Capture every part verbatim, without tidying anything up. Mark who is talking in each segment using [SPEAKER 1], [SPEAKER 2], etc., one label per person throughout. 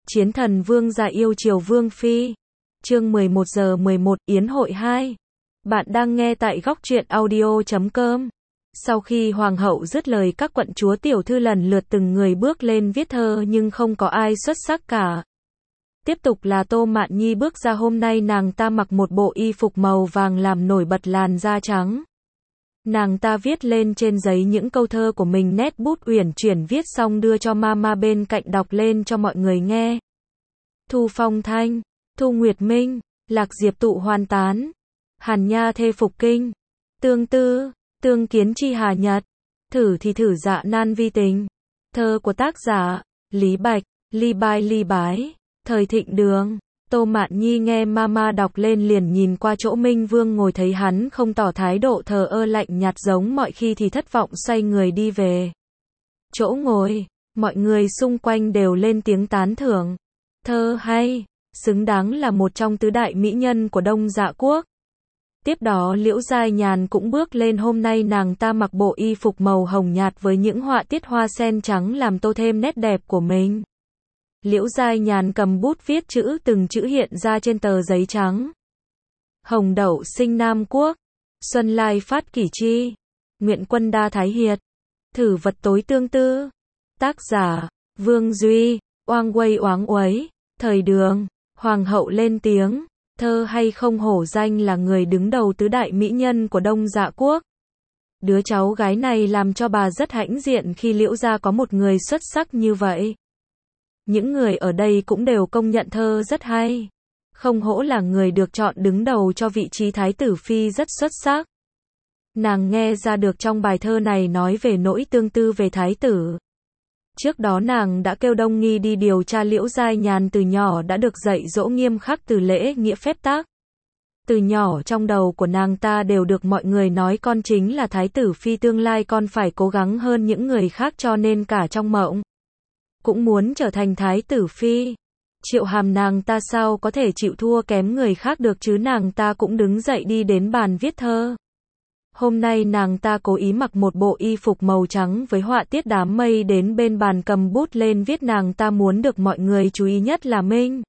[SPEAKER 1] Chiến thần vương gia yêu chiều vương phi. Chương mười một giờ mười một, Yến hội hai. Bạn đang nghe tại góc truyện audio chấm com. Sau khi hoàng hậu dứt lời, các quận chúa tiểu thư lần lượt từng người bước lên viết thơ nhưng không có ai xuất sắc cả. Tiếp tục là Tô Mạn Nhi bước ra, hôm nay nàng ta mặc một bộ y phục màu vàng làm nổi bật làn da trắng. Nàng ta viết lên trên giấy những câu thơ của mình, nét bút uyển chuyển viết xong đưa cho mama bên cạnh đọc lên cho mọi người nghe. Thu phong thanh, thu nguyệt minh, lạc diệp tụ hoan tán, hàn nha thê phục kinh, tương tư, tương kiến chi hà nhật, thử thì thử dạ nan vi tình. Thơ của tác giả Lý Bạch, ly bai ly bái, thời thịnh đường. Tô Mạn Nhi nghe mama đọc lên liền nhìn qua chỗ Minh Vương ngồi, thấy hắn không tỏ thái độ thờ ơ lạnh nhạt giống mọi khi thì thất vọng xoay người đi về chỗ ngồi. Mọi người xung quanh đều lên tiếng tán thưởng. Thơ hay, xứng đáng là một trong tứ đại mỹ nhân của Đông Dạ Quốc. Tiếp đó Liễu Giai Nhàn cũng bước lên, hôm nay nàng ta mặc bộ y phục màu hồng nhạt với những họa tiết hoa sen trắng làm tô thêm nét đẹp của mình. Liễu Giai Nhàn cầm bút viết chữ, từng chữ hiện ra trên tờ giấy trắng. Hồng đậu sinh Nam Quốc, xuân lai phát kỷ chi, nguyện quân đa thái hiệt, thử vật tối tương tư. Tác giả Vương Duy, oang quay oáng uấy, thời đường. Hoàng hậu lên tiếng, thơ hay không hổ danh là người đứng đầu tứ đại mỹ nhân của Đông Dạ Quốc. Đứa cháu gái này làm cho bà rất hãnh diện khi Liễu gia có một người xuất sắc như vậy. Những người ở đây cũng đều công nhận thơ rất hay. Không hổ là người được chọn đứng đầu cho vị trí thái tử phi rất xuất sắc. Nàng nghe ra được trong bài thơ này nói về nỗi tương tư về thái tử. Trước đó nàng đã kêu Đông Nghi đi điều tra. Liễu Giai Nhàn từ nhỏ đã được dạy dỗ nghiêm khắc từ lễ nghĩa phép tắc. Từ nhỏ trong đầu của nàng ta đều được mọi người nói con chính là thái tử phi tương lai, con phải cố gắng hơn những người khác, cho nên cả trong mộng cũng muốn trở thành thái tử phi. Triệu Hàm nàng ta sao có thể chịu thua kém người khác được chứ, nàng ta cũng đứng dậy đi đến bàn viết thơ. Hôm nay nàng ta cố ý mặc một bộ y phục màu trắng với họa tiết đám mây, đến bên bàn cầm bút lên viết. Nàng ta muốn được mọi người chú ý nhất là Minh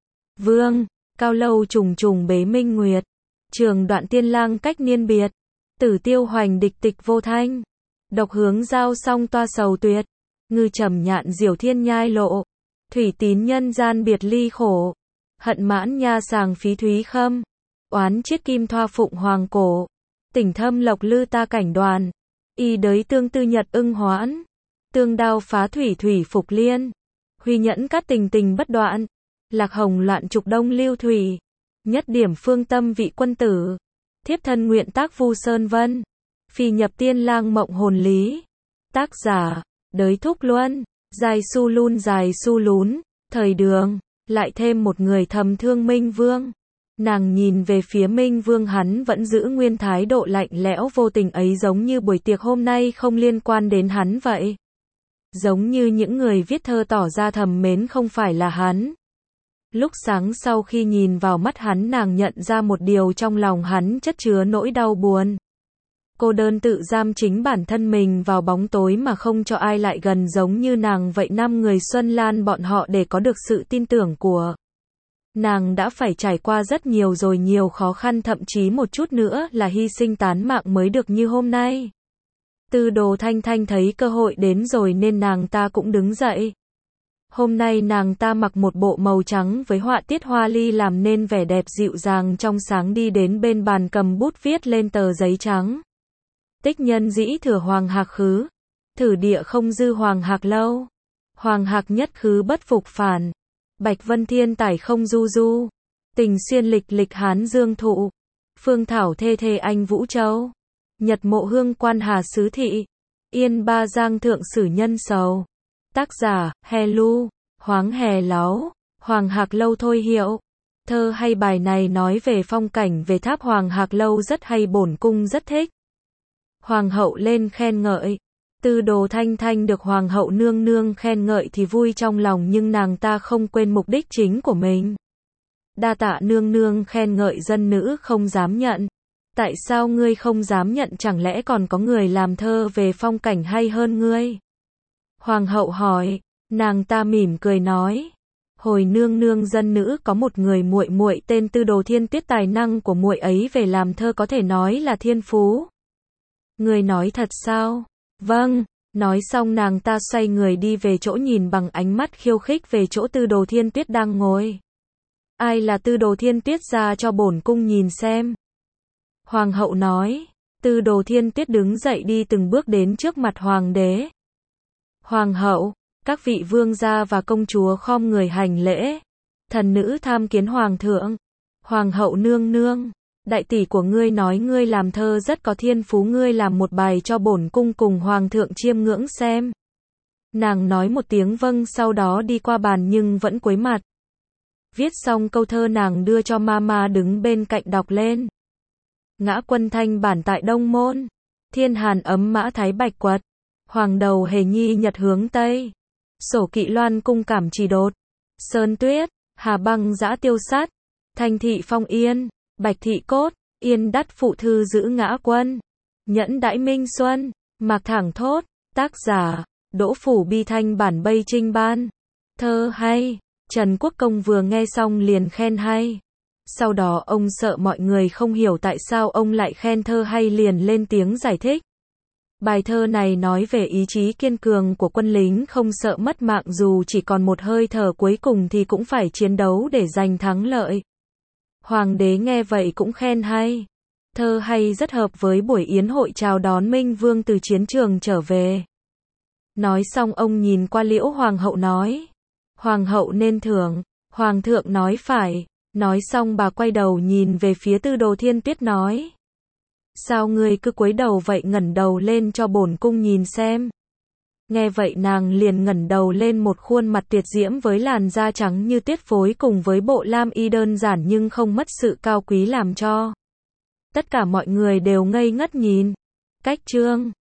[SPEAKER 1] Vương, cao lâu trùng trùng bế minh nguyệt, trường đoạn tiên lang cách niên biệt, tử tiêu hoành địch tịch vô thanh, độc hướng giao song toa sầu tuyệt, ngư trầm nhạn diểu thiên nhai lộ, thủy tín nhân gian biệt ly khổ, hận mãn nha sàng phí thúy khâm, oán chiết kim thoa phụng hoàng cổ, tỉnh thâm lộc lư ta cảnh đoàn, y đới tương tư nhật ưng hoãn, tương đao phá thủy thủy phục liên, huy nhẫn cát tình tình bất đoạn, lạc hồng loạn trục đông lưu thủy, nhất điểm phương tâm vị quân tử, thiếp thân nguyện tác vu sơn vân, phi nhập tiên lang mộng hồn lý. Tác giả Đới Thúc Luân, dài su lun dài su lún, thời đường. Lại thêm một người thầm thương Minh Vương. Nàng nhìn về phía Minh Vương, hắn vẫn giữ nguyên thái độ lạnh lẽo vô tình ấy, giống như buổi tiệc hôm nay không liên quan đến hắn vậy. Giống như những người viết thơ tỏ ra thầm mến không phải là hắn. Lúc sáng sau khi nhìn vào mắt hắn, nàng nhận ra một điều, trong lòng hắn chất chứa nỗi đau buồn. Cô đơn tự giam chính bản thân mình vào bóng tối mà không cho ai lại gần, giống như nàng vậy. Năm người Xuân Lan bọn họ để có được sự tin tưởng của nàng đã phải trải qua rất nhiều rồi, nhiều khó khăn, thậm chí một chút nữa là hy sinh tán mạng mới được như hôm nay. Tư Đồ Thanh Thanh thấy cơ hội đến rồi nên nàng ta cũng đứng dậy. Hôm nay nàng ta mặc một bộ màu trắng với họa tiết hoa ly làm nên vẻ đẹp dịu dàng trong sáng, đi đến bên bàn cầm bút viết lên tờ giấy trắng. Tích nhân dĩ thừa hoàng hạc khứ, thử địa không dư hoàng hạc lâu, hoàng hạc nhất khứ bất phục phản, bạch vân thiên tải không du du, tình xuyên lịch lịch hán dương thụ, phương thảo thê thê anh vũ châu, nhật mộ hương quan hà sứ thị, yên ba giang thượng sử nhân sầu. Tác giả Hè Lu, hoáng hè láu, hoàng hạc lâu thôi hiệu. Thơ hay, bài này nói về phong cảnh, về tháp hoàng hạc lâu rất hay, bổn cung rất thích. Hoàng hậu lên khen ngợi. Tư Đồ Thanh Thanh được hoàng hậu nương nương khen ngợi thì vui trong lòng, nhưng nàng ta không quên mục đích chính của mình. Đa tạ nương nương khen ngợi, dân nữ không dám nhận. Tại sao ngươi không dám nhận, chẳng lẽ còn có người làm thơ về phong cảnh hay hơn ngươi? Hoàng hậu hỏi. Nàng ta mỉm cười nói, Hồi nương nương dân nữ có một người muội muội tên Tư Đồ Thiên Tuyết, tài năng của muội ấy về làm thơ có thể nói là thiên phú. Người nói thật sao? Vâng. Nói xong nàng ta xoay người đi về chỗ, nhìn bằng ánh mắt khiêu khích về chỗ Tư Đồ Thiên Tuyết đang ngồi. Ai là Tư Đồ Thiên Tuyết, ra cho bổn cung nhìn xem. Hoàng hậu nói. Tư Đồ Thiên Tuyết đứng dậy đi từng bước đến trước mặt hoàng đế. Hoàng hậu, các vị vương gia và công chúa khom người hành lễ. Thần nữ tham kiến hoàng thượng. Hoàng hậu nương nương, đại tỷ của ngươi nói ngươi làm thơ rất có thiên phú, ngươi làm một bài cho bổn cung cùng hoàng thượng chiêm ngưỡng xem. Nàng nói một tiếng vâng, sau đó đi qua bàn nhưng vẫn cúi mặt. Viết xong câu thơ nàng đưa cho mama đứng bên cạnh đọc lên. Ngã quân thanh bản tại Đông Môn, thiên hàn ấm mã thái bạch quật, hoàng đầu hề nhi nhật hướng Tây, sổ kỵ loan cung cảm trì đột, sơn tuyết, hà băng giã tiêu sát, thanh thị phong yên, bạch thị cốt, yên đắt phụ thư giữ ngã quân, nhẫn đãi minh xuân, mạc thẳng thốt, tác giả, Đỗ Phủ Bi Thanh bản Bây Trinh Ban. Thơ hay. Trần Quốc Công vừa nghe xong liền khen hay. Sau đó ông sợ mọi người không hiểu tại sao ông lại khen thơ hay, liền lên tiếng giải thích. Bài thơ này nói về ý chí kiên cường của quân lính không sợ mất mạng, dù chỉ còn một hơi thở cuối cùng thì cũng phải chiến đấu để giành thắng lợi. Hoàng đế nghe vậy cũng khen hay. Thơ hay rất hợp với buổi yến hội chào đón Minh Vương từ chiến trường trở về. Nói xong ông nhìn qua Liễu Hoàng hậu nói. Hoàng hậu nên thưởng. Hoàng thượng nói phải. Nói xong bà quay đầu nhìn về phía Tư Đồ Thiên Tuyết nói. Sao ngươi cứ cúi đầu vậy, ngẩng đầu lên cho bổn cung nhìn xem. Nghe vậy nàng liền ngẩng đầu lên, một khuôn mặt tuyệt diễm với làn da trắng như tuyết phối cùng với bộ lam y đơn giản nhưng không mất sự cao quý làm cho tất cả mọi người đều ngây ngất nhìn. Cách chương